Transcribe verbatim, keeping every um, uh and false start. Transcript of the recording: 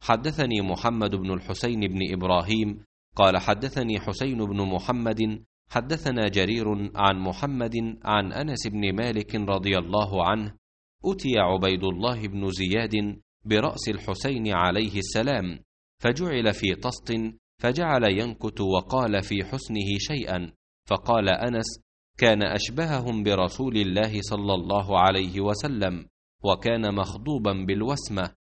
حدثني محمد بن الحسين بن إبراهيم قال حدثني حسين بن محمد حدثنا جرير عن محمد عن أنس بن مالك رضي الله عنه: أتي عبيد الله بن زياد برأس الحسين عليه السلام، فجعل في طست، فجعل ينكت وقال في حسنه شيئا، فقال أنس: كان أشبههم برسول الله صلى الله عليه وسلم، وكان مخضوبا بالوسمة،